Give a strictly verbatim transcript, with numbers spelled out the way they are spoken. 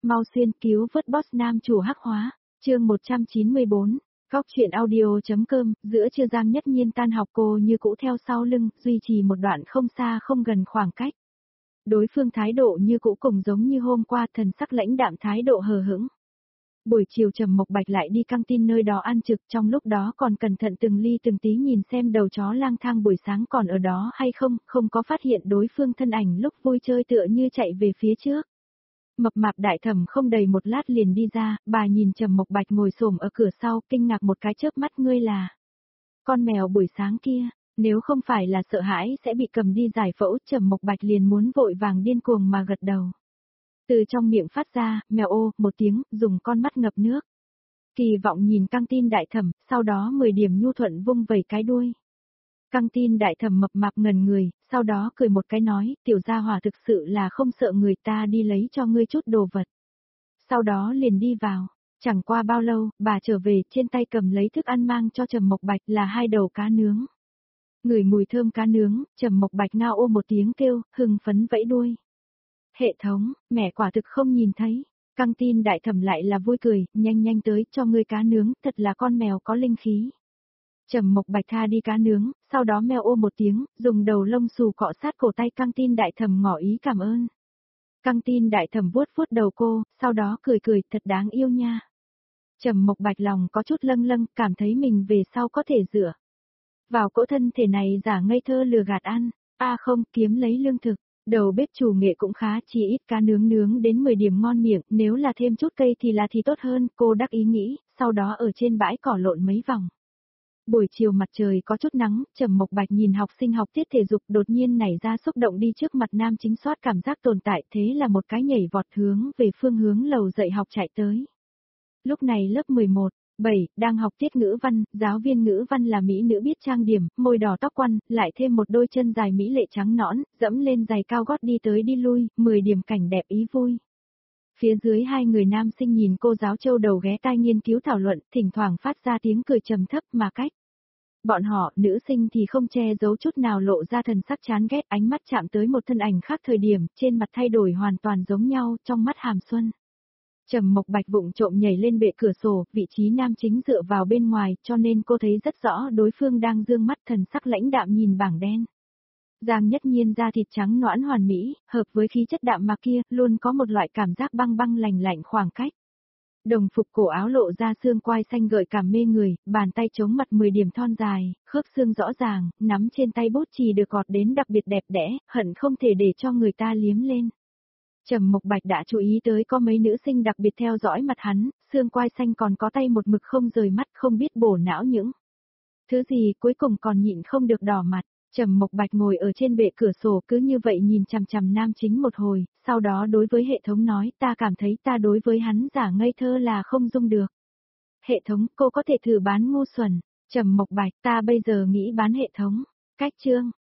Mau xuyên cứu vớt boss nam chủ hắc hóa, chương một trăm chín mươi bốn, Góc truyện audio.com, giữa trưa Giang Nhất Nhiên tan học cô như cũ theo sau lưng, duy trì một đoạn không xa không gần khoảng cách. Đối phương thái độ như cũ cùng giống như hôm qua, thần sắc lãnh đạm, thái độ hờ hững. Buổi chiều Trầm Mộc Bạch lại đi căng tin nơi đó ăn trực, trong lúc đó còn cẩn thận từng ly từng tí nhìn xem đầu chó lang thang buổi sáng còn ở đó hay không, không có phát hiện đối phương thân ảnh lúc vui chơi tựa như chạy về phía trước. Mập mạp đại thẩm không đầy một lát liền đi ra, bà nhìn Trầm Mộc Bạch ngồi xổm ở cửa sau, kinh ngạc một cái chớp mắt, ngươi là con mèo buổi sáng kia, nếu không phải là sợ hãi sẽ bị cầm đi giải phẫu, Trầm Mộc Bạch liền muốn vội vàng điên cuồng mà gật đầu. Từ trong miệng phát ra, mèo ô, một tiếng, dùng con mắt ngập nước. Kỳ vọng nhìn căng tin đại thẩm, sau đó mười điểm nhu thuận vung vẩy cái đuôi. Căng tin đại thẩm mập mạp ngần người, sau đó cười một cái nói, tiểu gia hỏa thực sự là không sợ người ta đi lấy cho ngươi chút đồ vật. Sau đó liền đi vào, chẳng qua bao lâu, bà trở về, trên tay cầm lấy thức ăn mang cho Trầm Mộc Bạch là hai đầu cá nướng. Ngửi mùi thơm cá nướng, Trầm Mộc Bạch ngao ô một tiếng kêu, hưng phấn vẫy đuôi. Hệ thống, mẹ quả thực không nhìn thấy. Căng tin đại thẩm lại là vui cười, nhanh nhanh tới, cho ngươi cá nướng, thật là con mèo có linh khí. Trầm Mộc Bạch tha đi cá nướng, sau đó mèo ô một tiếng, dùng đầu lông xù cọ sát cổ tay căng tin đại thẩm ngỏ ý cảm ơn. Căng tin đại thẩm vuốt vuốt đầu cô, sau đó cười cười, thật đáng yêu nha. Trầm Mộc Bạch lòng có chút lâng lâng, cảm thấy mình về sau có thể dựa vào cỗ thân thể này giả ngây thơ lừa gạt ăn, a à không, kiếm lấy lương thực. Đầu bếp chủ nghệ cũng khá, chỉ ít cá nướng nướng đến mười điểm ngon miệng, nếu là thêm chút cây thì là thì tốt hơn, cô đắc ý nghĩ, sau đó ở trên bãi cỏ lộn mấy vòng. Buổi chiều mặt trời có chút nắng, Trầm Mộc Bạch nhìn học sinh học tiết thể dục đột nhiên nảy ra xúc động đi trước mặt nam chính soát cảm giác tồn tại, thế là một cái nhảy vọt hướng về phương hướng lầu dạy học chạy tới. Lúc này lớp mười một, bảy, đang học tiết ngữ văn, giáo viên ngữ văn là mỹ nữ biết trang điểm, môi đỏ tóc quăn, lại thêm một đôi chân dài mỹ lệ trắng nõn, dẫm lên giày cao gót đi tới đi lui, mười điểm cảnh đẹp ý vui. Phía dưới hai người nam sinh nhìn cô giáo châu đầu ghé tai nghiên cứu thảo luận, thỉnh thoảng phát ra tiếng cười trầm thấp mà cách. Bọn họ, nữ sinh thì không che giấu chút nào lộ ra thần sắc chán ghét, ánh mắt chạm tới một thân ảnh khác thời điểm, trên mặt thay đổi hoàn toàn giống nhau, trong mắt hàm xuân. Trầm Mộc Bạch vụng trộm nhảy lên bệ cửa sổ, vị trí nam chính dựa vào bên ngoài, cho nên cô thấy rất rõ đối phương đang dương mắt, thần sắc lãnh đạm nhìn bảng đen. Giang Nhất Nhiên da thịt trắng nõn hoàn mỹ, hợp với khí chất đạm mạc kia, luôn có một loại cảm giác băng băng lành lạnh khoảng cách. Đồng phục cổ áo lộ ra xương quai xanh gợi cảm mê người, bàn tay chống mặt mười điểm thon dài, khớp xương rõ ràng, nắm trên tay bút chì được gọt đến đặc biệt đẹp đẽ, hận không thể để cho người ta liếm lên. Trầm Mộc Bạch đã chú ý tới có mấy nữ sinh đặc biệt theo dõi mặt hắn, xương quai xanh còn có tay một mực không rời mắt, không biết bổ não những thứ gì, cuối cùng còn nhịn không được đỏ mặt. Trầm Mộc Bạch ngồi ở trên bệ cửa sổ cứ như vậy nhìn chằm chằm nam chính một hồi, sau đó đối với hệ thống nói, ta cảm thấy ta đối với hắn giả ngây thơ là không dung được. Hệ thống, cô có thể thử bán ngu xuẩn. Trầm Mộc Bạch, ta bây giờ nghĩ bán hệ thống. Cách chương,